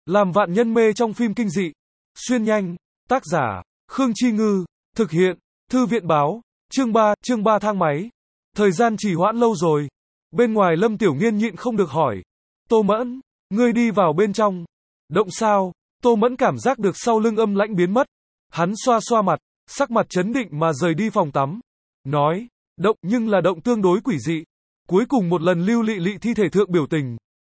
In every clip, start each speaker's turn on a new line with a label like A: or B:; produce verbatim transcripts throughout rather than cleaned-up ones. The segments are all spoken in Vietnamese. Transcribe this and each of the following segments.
A: Làm vạn nhân mê trong phim kinh dị. Xuyên nhanh. Tác giả, Khương Chi Ngư. Thực hiện, Thư viện Báo. Chương ba, chương ba thang máy. Thời gian trì hoãn lâu rồi. Bên ngoài Lâm Tiểu Nghiên nhịn không được hỏi. Tô Mẫn, ngươi đi vào bên trong. Động sao? Tô Mẫn cảm giác được sau lưng âm lãnh biến mất. Hắn xoa xoa mặt, sắc mặt trấn định mà rời đi phòng tắm. Nói, động nhưng là động tương đối quỷ dị. Cuối cùng một lần Lưu Lị Lị thi thể thượng biểu tình.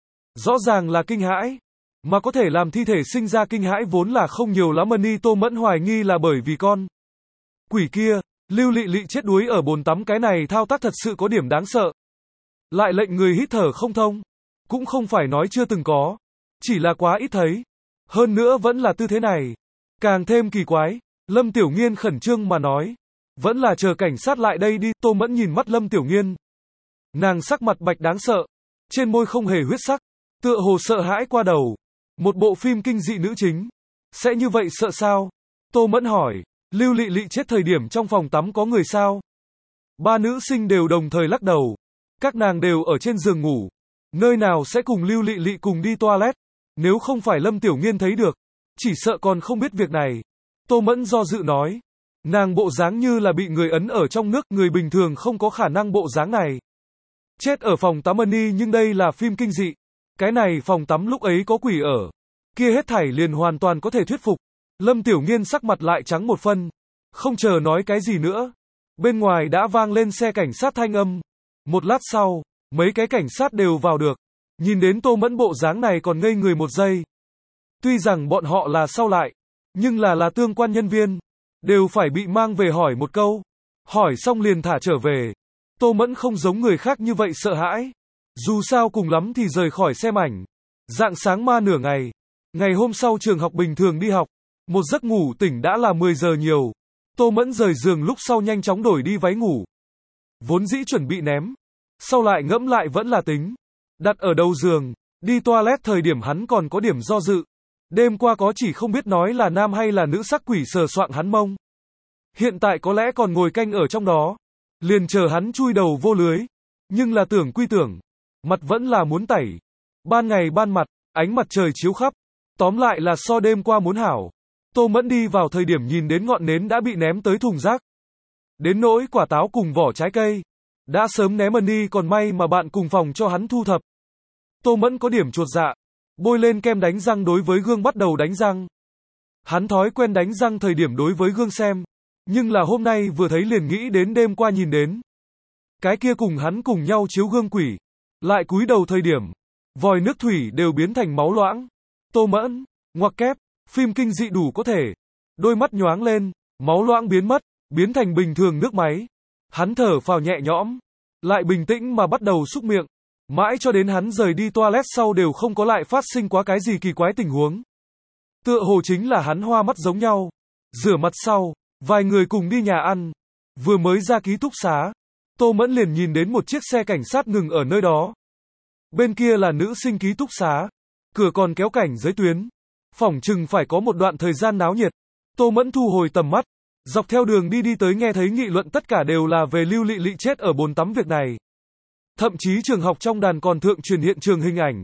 A: Rõ ràng là kinh hãi. Mà có thể làm thi thể sinh ra kinh hãi vốn là không nhiều lắm. Ni Tô Mẫn hoài nghi là bởi vì con quỷ kia. Lưu Lị Lị chết đuối ở bồn tắm, cái này thao tác thật sự có điểm đáng sợ. Lại lệnh người hít thở không thông. Cũng không phải nói chưa từng có. Chỉ là quá ít thấy. Hơn nữa vẫn là tư thế này. Càng thêm kỳ quái. Lâm Tiểu Nghiên khẩn trương mà nói. Vẫn là chờ cảnh sát lại đây đi. Tô Mẫn nhìn mắt Lâm Tiểu Nghiên. Nàng sắc mặt bạch đáng sợ. Trên môi không hề huyết sắc. Tựa hồ sợ hãi qua đầu. Một bộ phim kinh dị nữ chính. Sẽ như vậy sợ sao? Tô Mẫn hỏi. Lưu Lị Lị chết thời điểm trong phòng tắm có người sao? Ba nữ sinh đều đồng thời lắc đầu. Các nàng đều ở trên giường ngủ. Nơi nào sẽ cùng Lưu Lị Lị cùng đi toilet? Nếu không phải Lâm Tiểu Nghiên thấy được, chỉ sợ còn không biết việc này. Tô Mẫn do dự nói. Nàng bộ dáng như là bị người ấn ở trong nước, người bình thường không có khả năng bộ dáng này. Chết ở phòng tắm Ni, nhưng đây là phim kinh dị. Cái này phòng tắm lúc ấy có quỷ ở. Kia hết thảy liền hoàn toàn có thể thuyết phục. Lâm Tiểu Nghiên sắc mặt lại trắng một phân. Không chờ nói cái gì nữa. Bên ngoài đã vang lên xe cảnh sát thanh âm. Một lát sau, mấy cái cảnh sát đều vào được. Nhìn đến Tô Mẫn bộ dáng này còn ngây người một giây. Tuy rằng bọn họ là sau lại, nhưng là là tương quan nhân viên. Đều phải bị mang về hỏi một câu. Hỏi xong liền thả trở về. Tô Mẫn không giống người khác như vậy sợ hãi. Dù sao cùng lắm thì rời khỏi xem ảnh. Rạng sáng ma nửa ngày. Ngày hôm sau trường học bình thường đi học. Một giấc ngủ tỉnh đã là mười giờ nhiều. Tô Mẫn rời giường lúc sau nhanh chóng đổi đi váy ngủ. Vốn dĩ chuẩn bị ném. Sau lại ngẫm lại vẫn là tính. Đặt ở đầu giường. Đi toilet thời điểm hắn còn có điểm do dự. Đêm qua có chỉ không biết nói là nam hay là nữ sắc quỷ sờ soạng hắn mông. Hiện tại có lẽ còn ngồi canh ở trong đó. Liền chờ hắn chui đầu vô lưới. Nhưng là tưởng quy tưởng. Mặt vẫn là muốn tẩy. Ban ngày ban mặt, ánh mặt trời chiếu khắp. Tóm lại là so đêm qua muốn hảo. Tô Mẫn đi vào thời điểm nhìn đến ngọn nến đã bị ném tới thùng rác. Đến nỗi quả táo cùng vỏ trái cây. Đã sớm ném Ni, còn may mà bạn cùng phòng cho hắn thu thập. Tô Mẫn có điểm chuột dạ. Bôi lên kem đánh răng đối với gương bắt đầu đánh răng. Hắn thói quen đánh răng thời điểm đối với gương xem. Nhưng là hôm nay vừa thấy liền nghĩ đến đêm qua nhìn đến. Cái kia cùng hắn cùng nhau chiếu gương quỷ. Lại cúi đầu thời điểm. Vòi nước thủy đều biến thành máu loãng. Tô Mẫn, ngoặc kép, phim kinh dị đủ có thể. Đôi mắt nhoáng lên, máu loãng biến mất, biến thành bình thường nước máy. Hắn thở phào nhẹ nhõm. Lại bình tĩnh mà bắt đầu xúc miệng. Mãi cho đến hắn rời đi toilet sau đều không có lại phát sinh quá cái gì kỳ quái tình huống. Tựa hồ chính là hắn hoa mắt giống nhau. Rửa mặt sau, vài người cùng đi nhà ăn. Vừa mới ra ký túc xá. Tô Mẫn liền nhìn đến một chiếc xe cảnh sát ngừng ở nơi đó. Bên kia là nữ sinh ký túc xá. Cửa còn kéo cảnh giới tuyến. Phỏng chừng phải có một đoạn thời gian náo nhiệt. Tô Mẫn thu hồi tầm mắt. Dọc theo đường đi đi tới nghe thấy nghị luận tất cả đều là về Lưu Lị Lị chết ở bồn tắm việc này. Thậm chí trường học trong đàn còn thượng truyền hiện trường hình ảnh.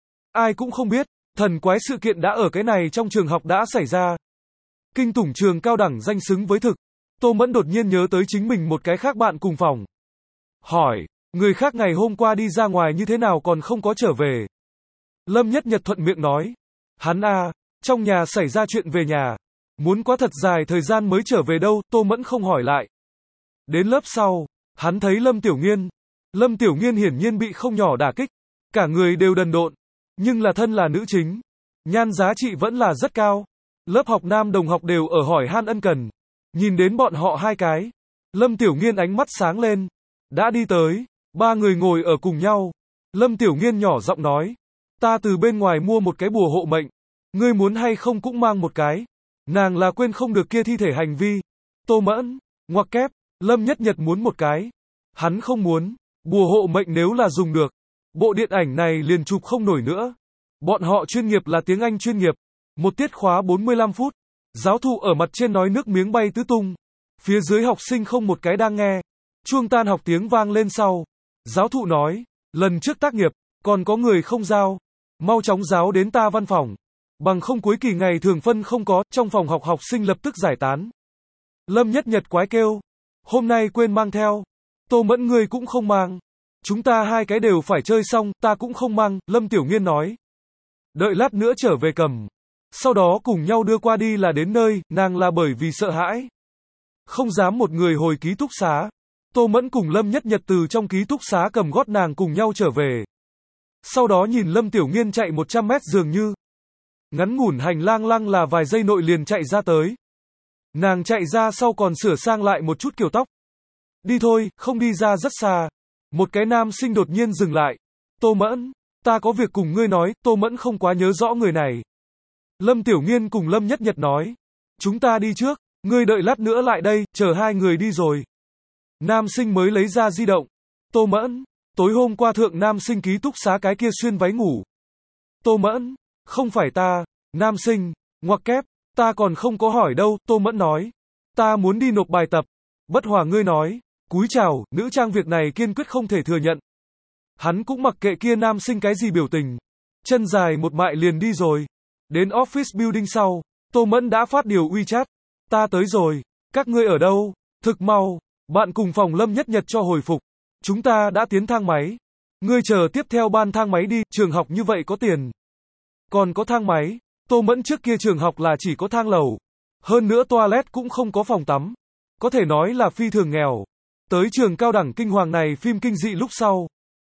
A: Ai cũng không biết, thần quái sự kiện đã ở cái này trong trường học đã xảy ra. Kinh tủng trường cao đẳng danh xứng với thực. Tô Mẫn đột nhiên nhớ tới chính mình một cái khác bạn cùng phòng. Hỏi, người khác ngày hôm qua đi ra ngoài như thế nào còn không có trở về? Lâm Nhất Nhật thuận miệng nói. Hắn a, trong nhà xảy ra chuyện về nhà. Muốn quá thật dài thời gian mới trở về đâu, Tô Mẫn không hỏi lại. Đến lớp sau, hắn thấy Lâm Tiểu Nghiên. Lâm Tiểu Nghiên hiển nhiên bị không nhỏ đả kích. Cả người đều đần độn. Nhưng là thân là nữ chính. Nhan giá trị vẫn là rất cao. Lớp học nam đồng học đều ở hỏi han ân cần. Nhìn đến bọn họ hai cái. Lâm Tiểu Nghiên ánh mắt sáng lên. Đã đi tới. Ba người ngồi ở cùng nhau. Lâm Tiểu Nghiên nhỏ giọng nói. Ta từ bên ngoài mua một cái bùa hộ mệnh. Ngươi muốn hay không cũng mang một cái. Nàng là quên không được kia thi thể hành vi. Tô Mẫn, ngoặc kép, Lâm Nhất Nhật muốn một cái. Hắn không muốn. Bùa hộ mệnh nếu là dùng được. Bộ điện ảnh này liền chụp không nổi nữa. Bọn họ chuyên nghiệp là tiếng Anh chuyên nghiệp. Một tiết khóa bốn mươi lăm phút. Giáo thụ ở mặt trên nói nước miếng bay tứ tung. Phía dưới học sinh không một cái đang nghe. Chuông tan học tiếng vang lên sau. Giáo thụ nói, lần trước tác nghiệp, còn có người không giao. Mau chóng giáo đến ta văn phòng. Bằng không cuối kỳ ngày thường phân không có, trong phòng học học sinh lập tức giải tán. Lâm Nhất Nhật quái kêu. Hôm nay quên mang theo. Tô Mẫn ngươi cũng không mang. Chúng ta hai cái đều phải chơi xong, ta cũng không mang, Lâm Tiểu Nghiên nói. Đợi lát nữa trở về cầm. Sau đó cùng nhau đưa qua đi là đến nơi, nàng là bởi vì sợ hãi. Không dám một người hồi ký túc xá. Tô Mẫn cùng Lâm Nhất Nhật từ trong ký túc xá cầm gót nàng cùng nhau trở về. Sau đó nhìn Lâm Tiểu Nghiên chạy một trăm mét dường như. Ngắn ngủn hành lang lăng là vài giây nội liền chạy ra tới. Nàng chạy ra sau còn sửa sang lại một chút kiểu tóc. Đi thôi, không đi ra rất xa. Một cái nam sinh đột nhiên dừng lại. Tô Mẫn, ta có việc cùng ngươi nói, Tô Mẫn không quá nhớ rõ người này. Lâm Tiểu Nghiên cùng Lâm Nhất Nhật nói. Chúng ta đi trước, ngươi đợi lát nữa lại đây, chờ hai người đi rồi. Nam sinh mới lấy ra di động. Tô Mẫn, tối hôm qua thượng nam sinh ký túc xá cái kia xuyên váy ngủ. Tô Mẫn, không phải ta. Nam sinh, ngoặc kép, ta còn không có hỏi đâu, Tô Mẫn nói. Ta muốn đi nộp bài tập. Bất Hòa ngươi nói. Cúi chào, nữ trang việc này kiên quyết không thể thừa nhận. Hắn cũng mặc kệ kia nam sinh cái gì biểu tình. Chân dài một mại liền đi rồi. Đến office building sau, Tô Mẫn đã phát điều WeChat. Ta tới rồi, các ngươi ở đâu? Thực mau, bạn cùng phòng Lâm Nhất Nhật cho hồi phục. Chúng ta đã tiến thang máy. Ngươi chờ tiếp theo ban thang máy đi, trường học như vậy có tiền. Còn có thang máy, Tô Mẫn trước kia trường học là chỉ có thang lầu. Hơn nữa toilet cũng không có phòng tắm. Có thể nói là phi thường nghèo. Tới trường cao đẳng kinh hoàng này phim kinh dị lúc sau.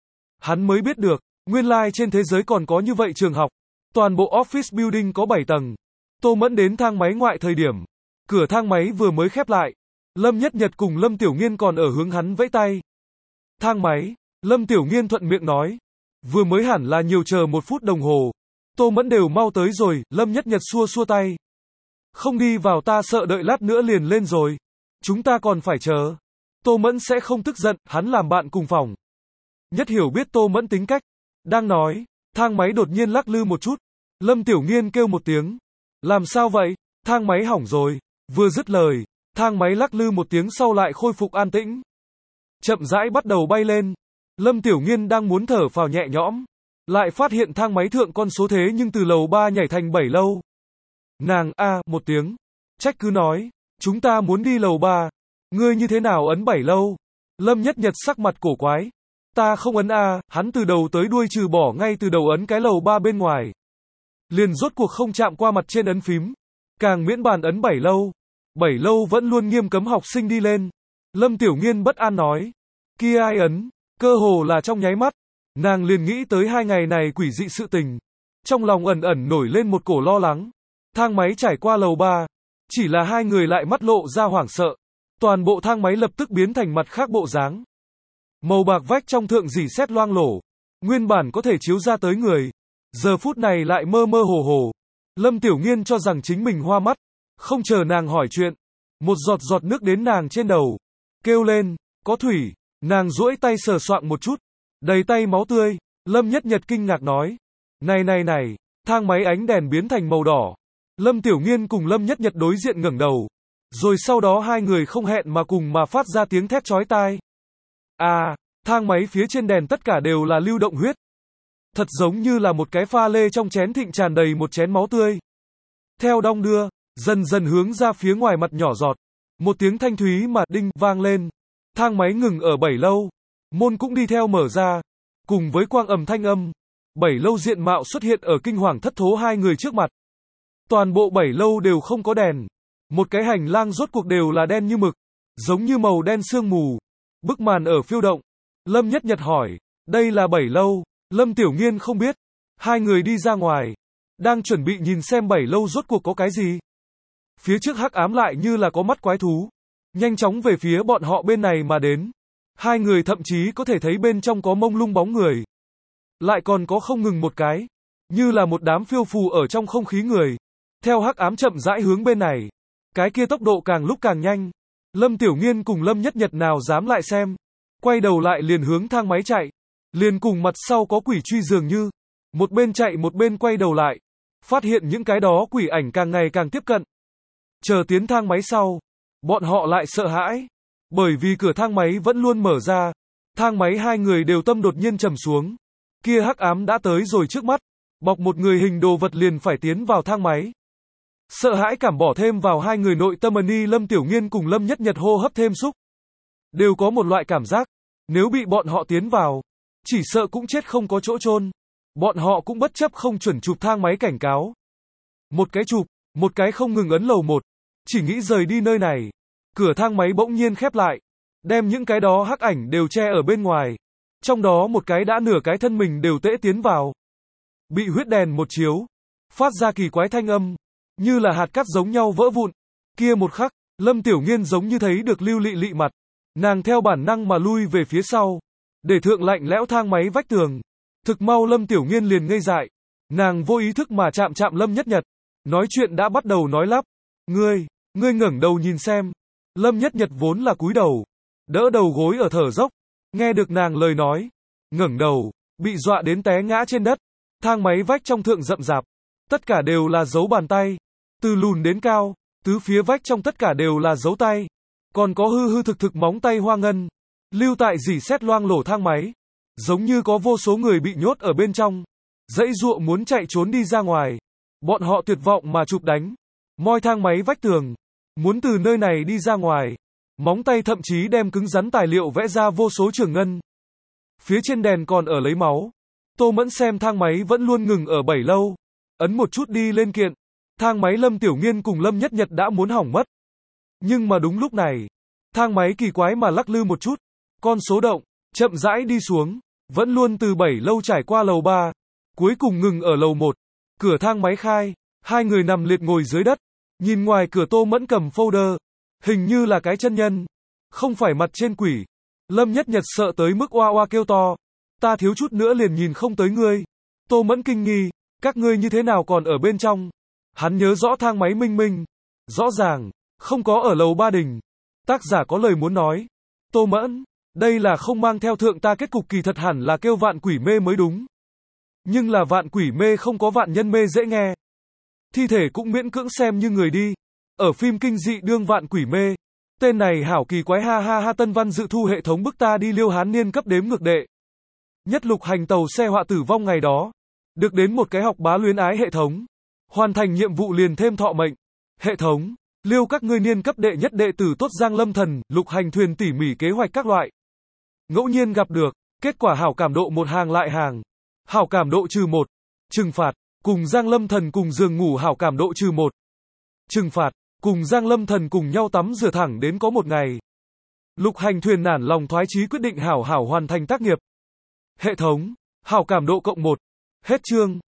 A: Hắn mới biết được, nguyên lai like trên thế giới còn có như vậy trường học. Toàn bộ office building có bảy tầng. Tô Mẫn đến thang máy ngoại thời điểm. Cửa thang máy vừa mới khép lại. Lâm Nhất Nhật cùng Lâm Tiểu Nghiên còn ở hướng hắn vẫy tay. Thang máy, Lâm Tiểu Nghiên thuận miệng nói. Vừa mới hẳn là nhiều chờ một phút đồng hồ. Tô Mẫn đều mau tới rồi, Lâm Nhất Nhật xua xua tay. Không đi vào ta sợ đợi lát nữa liền lên rồi. Chúng ta còn phải chờ. Tô Mẫn sẽ không tức giận, hắn làm bạn cùng phòng. Nhất Hiểu biết Tô Mẫn tính cách. Đang nói, thang máy đột nhiên lắc lư một chút. Lâm Tiểu Nghiên kêu một tiếng. Làm sao vậy? Thang máy hỏng rồi. Vừa dứt lời, thang máy lắc lư một tiếng sau lại khôi phục an tĩnh. Chậm rãi bắt đầu bay lên. Lâm Tiểu Nghiên đang muốn thở phào nhẹ nhõm. Lại phát hiện thang máy thượng con số thế nhưng từ lầu ba nhảy thành bảy lâu. Nàng a một tiếng. Trách cứ nói. Chúng ta muốn đi lầu ba. Ngươi như thế nào ấn bảy lâu? Lâm Nhất Nhật sắc mặt cổ quái. Ta không ấn a, hắn từ đầu tới đuôi trừ bỏ ngay từ đầu ấn cái lầu ba bên ngoài. Liền rốt cuộc không chạm qua mặt trên ấn phím. Càng miễn bàn ấn bảy lâu. Bảy lâu vẫn luôn nghiêm cấm học sinh đi lên. Lâm Tiểu Nghiên bất an nói. Kia ai ấn? Cơ hồ là trong nháy mắt. Nàng liền nghĩ tới hai ngày này quỷ dị sự tình. Trong lòng ẩn ẩn nổi lên một cổ lo lắng. Thang máy trải qua lầu ba. Chỉ là hai người lại mắt lộ ra hoảng sợ. Toàn bộ thang máy lập tức biến thành mặt khác bộ dáng. Màu bạc vách trong thượng rỉ sét loang lổ. Nguyên bản có thể chiếu ra tới người. Giờ phút này lại mơ mơ hồ hồ. Lâm Tiểu Nghiên cho rằng chính mình hoa mắt. Không chờ nàng hỏi chuyện. Một giọt giọt nước đến nàng trên đầu. Kêu lên, có thủy. Nàng duỗi tay sờ soạng một chút. Đầy tay máu tươi. Lâm Nhất Nhật kinh ngạc nói. Này này này, thang máy ánh đèn biến thành màu đỏ. Lâm Tiểu Nghiên cùng Lâm Nhất Nhật đối diện ngẩng đầu. Rồi sau đó hai người không hẹn mà cùng mà phát ra tiếng thét chói tai. À, thang máy phía trên đèn tất cả đều là lưu động huyết. Thật giống như là một cái pha lê trong chén thịnh tràn đầy một chén máu tươi. Theo đong đưa, dần dần hướng ra phía ngoài mặt nhỏ giọt. Một tiếng thanh thúy mà đinh vang lên. Thang máy ngừng ở bảy lâu. Môn cũng đi theo mở ra. Cùng với quang ầm thanh âm. Bảy lâu diện mạo xuất hiện ở kinh hoàng thất thố hai người trước mặt. Toàn bộ bảy lâu đều không có đèn. Một cái hành lang rốt cuộc đều là đen như mực. Giống như màu đen sương mù. Bức màn ở phiêu động. Lâm Nhất Nhật hỏi. Đây là bảy lâu. Lâm Tiểu Nghiên không biết. Hai người đi ra ngoài. Đang chuẩn bị nhìn xem bảy lâu rốt cuộc có cái gì. Phía trước hắc ám lại như là có mắt quái thú. Nhanh chóng về phía bọn họ bên này mà đến. Hai người thậm chí có thể thấy bên trong có mông lung bóng người. Lại còn có không ngừng một cái. Như là một đám phiêu phù ở trong không khí người. Theo hắc ám chậm rãi hướng bên này. Cái kia tốc độ càng lúc càng nhanh. Lâm Tiểu Nghiên cùng Lâm Nhất Nhật nào dám lại xem. Quay đầu lại liền hướng thang máy chạy. Liền cùng mặt sau có quỷ truy dường như. Một bên chạy một bên quay đầu lại. Phát hiện những cái đó quỷ ảnh càng ngày càng tiếp cận. Chờ tiến thang máy sau. Bọn họ lại sợ hãi. Bởi vì cửa thang máy vẫn luôn mở ra. Thang máy hai người đều tâm đột nhiên trầm xuống. Kia hắc ám đã tới rồi trước mắt. bọc một người hình đồ vật liền phải tiến vào thang máy. Sợ hãi cảm bỏ thêm vào hai người nội tâm ni Lâm Tiểu Nghiên cùng Lâm Nhất Nhật hô hấp thêm xúc. Đều có một loại cảm giác, nếu bị bọn họ tiến vào, chỉ sợ cũng chết không có chỗ chôn. Bọn họ cũng bất chấp không chuẩn chụp thang máy cảnh cáo. Một cái chụp, một cái không ngừng ấn lầu một, chỉ nghĩ rời đi nơi này. Cửa thang máy bỗng nhiên khép lại, đem những cái đó hắc ảnh đều che ở bên ngoài. Trong đó một cái đã nửa cái thân mình đều tễ tiến vào. Bị huyết đèn một chiếu, phát ra kỳ quái thanh âm, như là hạt cát giống nhau vỡ vụn. Kia một khắc, Lâm Tiểu Nghiên giống như thấy được Lưu Lị Lị mặt. Nàng theo bản năng mà lui về phía sau, để thượng lạnh lẽo thang máy vách tường. Thực mau Lâm Tiểu Nghiên liền ngây dại. Nàng vô ý thức mà chạm chạm Lâm Nhất Nhật. Nói chuyện đã bắt đầu nói lắp. Ngươi, ngươi ngẩng đầu nhìn xem. Lâm Nhất Nhật vốn là cúi đầu, đỡ đầu gối ở thở dốc. Nghe được nàng lời nói, ngẩng đầu, bị dọa đến té ngã trên đất. Thang máy vách trong thượng rậm rạp, tất cả đều là dấu bàn tay. Từ lùn đến cao, tứ phía vách trong tất cả đều là dấu tay. Còn có hư hư thực thực móng tay hoa ngân, lưu tại rỉ sét loang lổ thang máy. Giống như có vô số người bị nhốt ở bên trong, dãy dụa muốn chạy trốn đi ra ngoài. Bọn họ tuyệt vọng mà chụp đánh, moi thang máy vách tường, muốn từ nơi này đi ra ngoài. Móng tay thậm chí đem cứng rắn tài liệu vẽ ra vô số trường ngân. Phía trên đèn còn ở lấy máu. Tô Mẫn xem thang máy vẫn luôn ngừng ở bảy lâu, ấn một chút đi lên kiện. Thang máy Lâm Tiểu Nghiên cùng Lâm Nhất Nhật đã muốn hỏng mất. Nhưng mà đúng lúc này, thang máy kỳ quái mà lắc lư một chút, con số động, chậm rãi đi xuống, vẫn luôn từ bảy lâu trải qua lầu ba, cuối cùng ngừng ở lầu một. Cửa thang máy khai, hai người nằm liệt ngồi dưới đất, nhìn ngoài cửa Tô Mẫn cầm folder, hình như là cái chân nhân, không phải mặt trên quỷ. Lâm Nhất Nhật sợ tới mức oa oa kêu to, ta thiếu chút nữa liền nhìn không tới ngươi. Tô Mẫn kinh nghi, các ngươi như thế nào còn ở bên trong? Hắn nhớ rõ thang máy minh minh, rõ ràng, không có ở lầu ba đỉnh. Tác giả có lời muốn nói, Tô Mẫn, đây là không mang theo thượng ta kết cục kỳ thật hẳn là kêu vạn quỷ mê mới đúng. Nhưng là vạn quỷ mê không có vạn nhân mê dễ nghe. Thi thể cũng miễn cưỡng xem như người đi. Ở phim kinh dị đương vạn quỷ mê. Tên này hảo kỳ quái ha ha ha. Tân văn dự thu hệ thống bức ta đi Liêu Hán niên cấp đếm ngược đệ. Nhất lục hành tàu xe họa tử vong ngày đó. Được đến một cái học bá luyến ái hệ thống. Hoàn thành nhiệm vụ liền thêm thọ mệnh. Hệ thống, liêu các ngươi niên cấp đệ nhất đệ tử tốt Giang Lâm Thần, lục hành thuyền tỉ mỉ kế hoạch các loại. Ngẫu nhiên gặp được, kết quả hảo cảm độ một hàng lại hàng. Hảo cảm độ trừ một. Trừng phạt, cùng Giang Lâm Thần cùng giường ngủ hảo cảm độ trừ một. Trừng phạt, cùng Giang Lâm Thần cùng nhau tắm rửa thẳng đến có một ngày. Lục hành thuyền nản lòng thoái chí quyết định hảo hảo hoàn thành tác nghiệp. Hệ thống, hảo cảm độ cộng một. Hết chương.